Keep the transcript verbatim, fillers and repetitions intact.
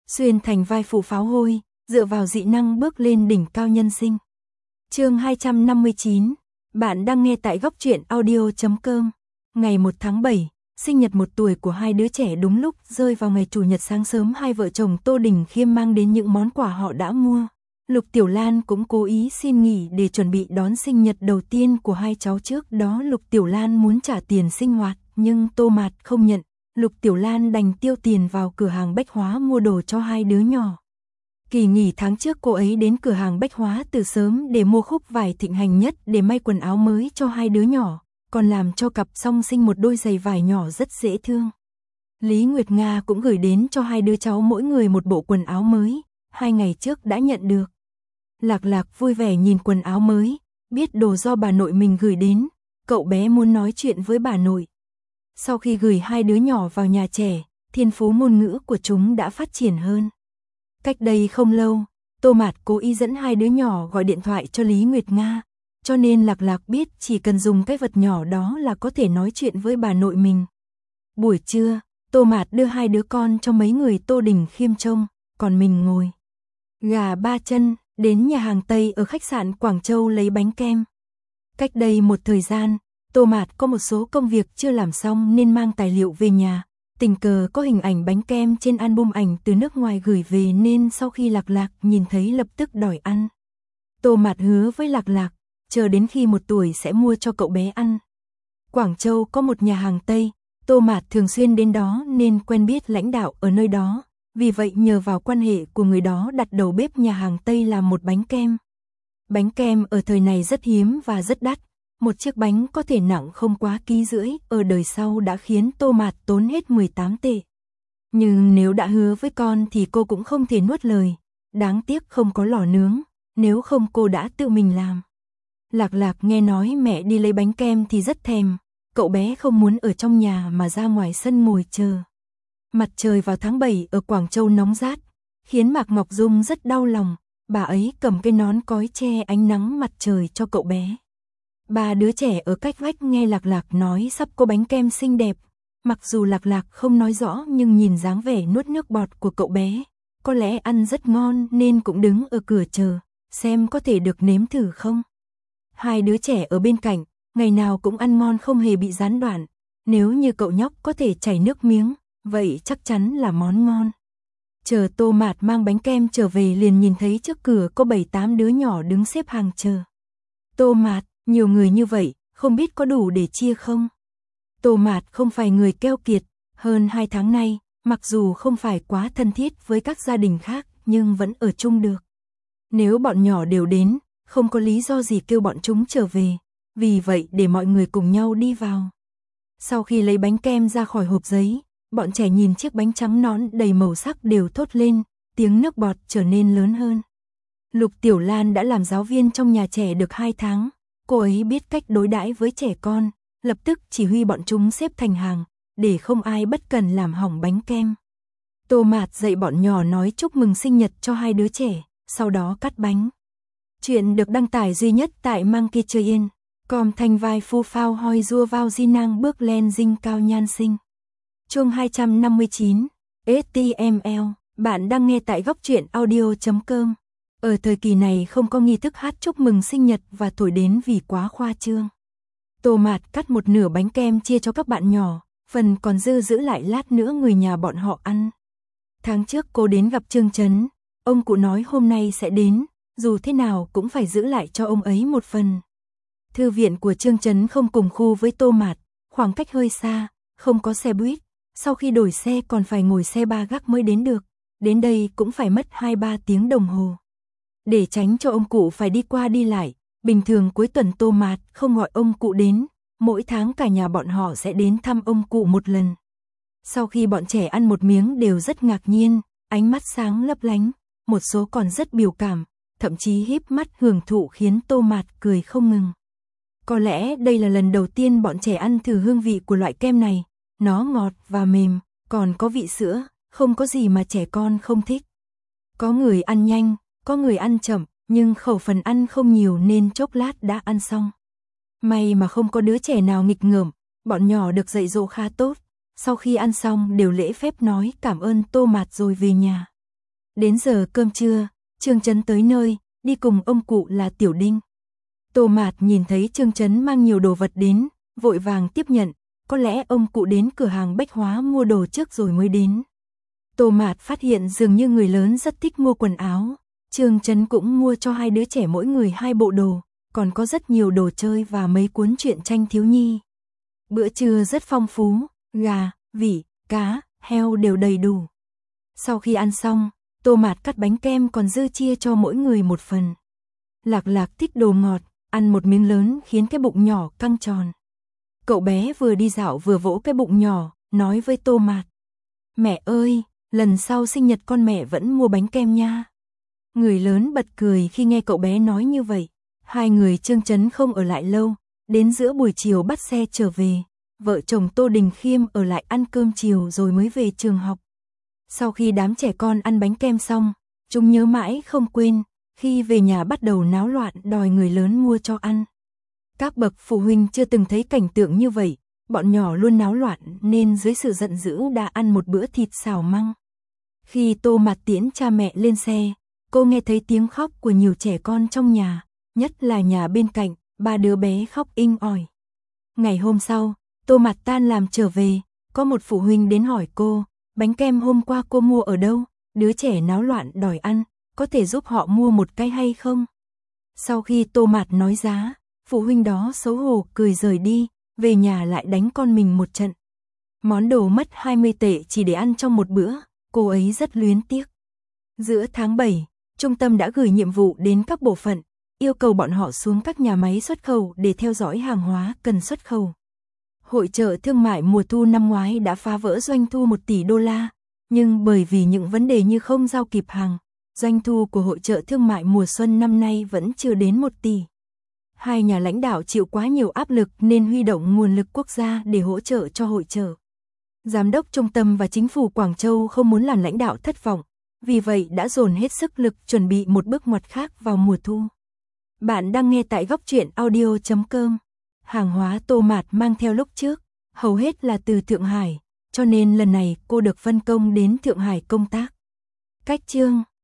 xuyên thành vai phụ pháo hôi, dựa vào dị năng bước lên đỉnh cao nhân sinh. Chương hai trăm năm mươi chín, bạn đang nghe tại góc truyện audio chấm com. Ngày một tháng bảy, sinh nhật một tuổi của hai đứa trẻ đúng lúc rơi vào ngày chủ nhật sáng sớm, hai vợ chồng Tô Đình Khiêm mang đến những món quà họ đã mua. Lục Tiểu Lan cũng cố ý xin nghỉ để chuẩn bị đón sinh nhật đầu tiên của hai cháu. Trước đó Lục Tiểu Lan muốn trả tiền sinh hoạt, nhưng Tô Mạt không nhận. Lục Tiểu Lan đành tiêu tiền vào cửa hàng bách hóa mua đồ cho hai đứa nhỏ. Kỳ nghỉ tháng trước cô ấy đến cửa hàng bách hóa từ sớm để mua khúc vải thịnh hành nhất để may quần áo mới cho hai đứa nhỏ, còn làm cho cặp song sinh một đôi giày vải nhỏ rất dễ thương. Lý Nguyệt Nga cũng gửi đến cho hai đứa cháu mỗi người một bộ quần áo mới, hai ngày trước đã nhận được. Lạc Lạc vui vẻ nhìn quần áo mới, biết đồ do bà nội mình gửi đến, cậu bé muốn nói chuyện với bà nội. Sau khi gửi hai đứa nhỏ vào nhà trẻ, thiên phú ngôn ngữ của chúng đã phát triển hơn. Cách đây không lâu, Tô Mạt cố ý dẫn hai đứa nhỏ gọi điện thoại cho Lý Nguyệt Nga, cho nên Lạc Lạc biết chỉ cần dùng cái vật nhỏ đó là có thể nói chuyện với bà nội mình. Buổi trưa, Tô Mạt đưa hai đứa con cho mấy người Tô Đình Khiêm trông, còn mình ngồi gà ba chân đến nhà hàng Tây ở khách sạn Quảng Châu lấy bánh kem. Cách đây một thời gian, Tô Mạt có một số công việc chưa làm xong nên mang tài liệu về nhà, tình cờ có hình ảnh bánh kem trên album ảnh từ nước ngoài gửi về nên sau khi Lạc Lạc nhìn thấy lập tức đòi ăn. Tô Mạt hứa với Lạc Lạc, chờ đến khi một tuổi sẽ mua cho cậu bé ăn. Quảng Châu có một nhà hàng Tây, Tô Mạt thường xuyên đến đó nên quen biết lãnh đạo ở nơi đó, vì vậy nhờ vào quan hệ của người đó đặt đầu bếp nhà hàng Tây làm một bánh kem. Bánh kem ở thời này rất hiếm và rất đắt. Một chiếc bánh có thể nặng không quá ký rưỡi, ở đời sau đã khiến Tô Mạt tốn hết mười tám tệ. Nhưng nếu đã hứa với con thì cô cũng không thể nuốt lời, đáng tiếc không có lò nướng, nếu không cô đã tự mình làm. Lạc Lạc nghe nói mẹ đi lấy bánh kem thì rất thèm, cậu bé không muốn ở trong nhà mà ra ngoài sân ngồi chờ. Mặt trời vào tháng bảy ở Quảng Châu nóng rát, khiến Mạc Ngọc Dung rất đau lòng, bà ấy cầm cái nón cói che ánh nắng mặt trời cho cậu bé. Ba đứa trẻ ở cách vách nghe Lạc Lạc nói sắp có bánh kem xinh đẹp, mặc dù Lạc Lạc không nói rõ nhưng nhìn dáng vẻ nuốt nước bọt của cậu bé, có lẽ ăn rất ngon nên cũng đứng ở cửa chờ, xem có thể được nếm thử không. Hai đứa trẻ ở bên cạnh, ngày nào cũng ăn ngon không hề bị gián đoạn, nếu như cậu nhóc có thể chảy nước miếng, vậy chắc chắn là món ngon. Chờ Tô Mạt mang bánh kem trở về liền nhìn thấy trước cửa có bảy tám đứa nhỏ đứng xếp hàng chờ. Tô Mạt, nhiều người như vậy, không biết có đủ để chia không? Tô Mạt không phải người keo kiệt, hơn hai tháng nay, mặc dù không phải quá thân thiết với các gia đình khác, nhưng vẫn ở chung được. Nếu bọn nhỏ đều đến, không có lý do gì kêu bọn chúng trở về, vì vậy để mọi người cùng nhau đi vào. Sau khi lấy bánh kem ra khỏi hộp giấy, bọn trẻ nhìn chiếc bánh trắng nõn đầy màu sắc đều thốt lên, tiếng nước bọt trở nên lớn hơn. Lục Tiểu Lan đã làm giáo viên trong nhà trẻ được hai tháng. Cô ấy biết cách đối đãi với trẻ con, lập tức chỉ huy bọn chúng xếp thành hàng, để không ai bất cần làm hỏng bánh kem. Tô Mạt dạy bọn nhỏ nói chúc mừng sinh nhật cho hai đứa trẻ, sau đó cắt bánh. Chuyện được đăng tải duy nhất tại Monkey Train, com thành vai phu phao hoi rua vào di năng bước lên dinh cao nhan sinh. Chương hai trăm năm mươi chín, ét tê em lờ, bạn đang nghe tại góc truyện audio chấm com. Ở thời kỳ này không có nghi thức hát chúc mừng sinh nhật và thổi đến vì quá khoa trương. Tô Mạt cắt một nửa bánh kem chia cho các bạn nhỏ, phần còn dư giữ lại lát nữa người nhà bọn họ ăn. Tháng trước cô đến gặp Trương Chấn, ông cụ nói hôm nay sẽ đến, dù thế nào cũng phải giữ lại cho ông ấy một phần. Thư viện của Trương Chấn không cùng khu với Tô Mạt, khoảng cách hơi xa, không có xe buýt, sau khi đổi xe còn phải ngồi xe ba gác mới đến được, đến đây cũng phải mất hai ba tiếng đồng hồ. Để tránh cho ông cụ phải đi qua đi lại, bình thường cuối tuần Tô Mạt không gọi ông cụ đến, mỗi tháng cả nhà bọn họ sẽ đến thăm ông cụ một lần. Sau khi bọn trẻ ăn một miếng đều rất ngạc nhiên, ánh mắt sáng lấp lánh, một số còn rất biểu cảm, thậm chí híp mắt hưởng thụ khiến Tô Mạt cười không ngừng. Có lẽ đây là lần đầu tiên bọn trẻ ăn thử hương vị của loại kem này, nó ngọt và mềm, còn có vị sữa, không có gì mà trẻ con không thích. Có người ăn nhanh, có người ăn chậm, nhưng khẩu phần ăn không nhiều nên chốc lát đã ăn xong. May mà không có đứa trẻ nào nghịch ngợm, bọn nhỏ được dạy dỗ khá tốt, sau khi ăn xong đều lễ phép nói cảm ơn Tô Mạt rồi về nhà. Đến giờ cơm trưa, Trương Chấn tới nơi, đi cùng ông cụ là Tiểu Đinh. Tô Mạt nhìn thấy Trương Chấn mang nhiều đồ vật đến, vội vàng tiếp nhận, có lẽ ông cụ đến cửa hàng bách hóa mua đồ trước rồi mới đến. Tô Mạt phát hiện dường như người lớn rất thích mua quần áo, Trương Chấn cũng mua cho hai đứa trẻ mỗi người hai bộ đồ, còn có rất nhiều đồ chơi và mấy cuốn truyện tranh thiếu nhi. Bữa trưa rất phong phú, gà, vỉ, cá, heo đều đầy đủ. Sau khi ăn xong, Tô Mạt cắt bánh kem còn dư chia cho mỗi người một phần. Lạc Lạc thích đồ ngọt, ăn một miếng lớn khiến cái bụng nhỏ căng tròn. Cậu bé vừa đi dạo vừa vỗ cái bụng nhỏ, nói với Tô Mạt: "Mẹ ơi, lần sau sinh nhật con mẹ vẫn mua bánh kem nha." Người lớn bật cười khi nghe cậu bé nói như vậy. Hai người Trương Chấn không ở lại lâu, đến giữa buổi chiều bắt xe trở về. Vợ chồng Tô Đình Khiêm ở lại ăn cơm chiều rồi mới về trường học. Sau khi đám trẻ con ăn bánh kem xong, chúng nhớ mãi không quên, khi về nhà bắt đầu náo loạn đòi người lớn mua cho ăn. Các bậc phụ huynh chưa từng thấy cảnh tượng như vậy, bọn nhỏ luôn náo loạn nên dưới sự giận dữ đã ăn một bữa thịt xào măng. Khi Tô Mạt tiễn cha mẹ lên xe, cô nghe thấy tiếng khóc của nhiều trẻ con trong nhà, nhất là nhà bên cạnh, ba đứa bé khóc inh ỏi. Ngày hôm sau, Tô Mạt tan làm trở về, có một phụ huynh đến hỏi cô, bánh kem hôm qua cô mua ở đâu, đứa trẻ náo loạn đòi ăn, có thể giúp họ mua một cái hay không? Sau khi Tô Mạt nói giá, phụ huynh đó xấu hổ cười rời đi, về nhà lại đánh con mình một trận. Món đồ mất hai mươi tệ chỉ để ăn trong một bữa, cô ấy rất luyến tiếc. Giữa tháng bảy, trung tâm đã gửi nhiệm vụ đến các bộ phận, yêu cầu bọn họ xuống các nhà máy xuất khẩu để theo dõi hàng hóa cần xuất khẩu. Hội chợ thương mại mùa thu năm ngoái đã phá vỡ doanh thu một tỷ đô la, nhưng bởi vì những vấn đề như không giao kịp hàng, doanh thu của hội chợ thương mại mùa xuân năm nay vẫn chưa đến một tỷ. Hai nhà lãnh đạo chịu quá nhiều áp lực nên huy động nguồn lực quốc gia để hỗ trợ cho hội chợ. Giám đốc trung tâm và chính phủ Quảng Châu không muốn làm lãnh đạo thất vọng, vì vậy đã dồn hết sức lực chuẩn bị một bước ngoặt khác vào mùa thu. Bạn đang nghe tại góc truyện audio chấm com. Hàng hóa Tô Mạt mang theo lúc trước, hầu hết là từ Thượng Hải, cho nên lần này cô được phân công đến Thượng Hải công tác. Cách chương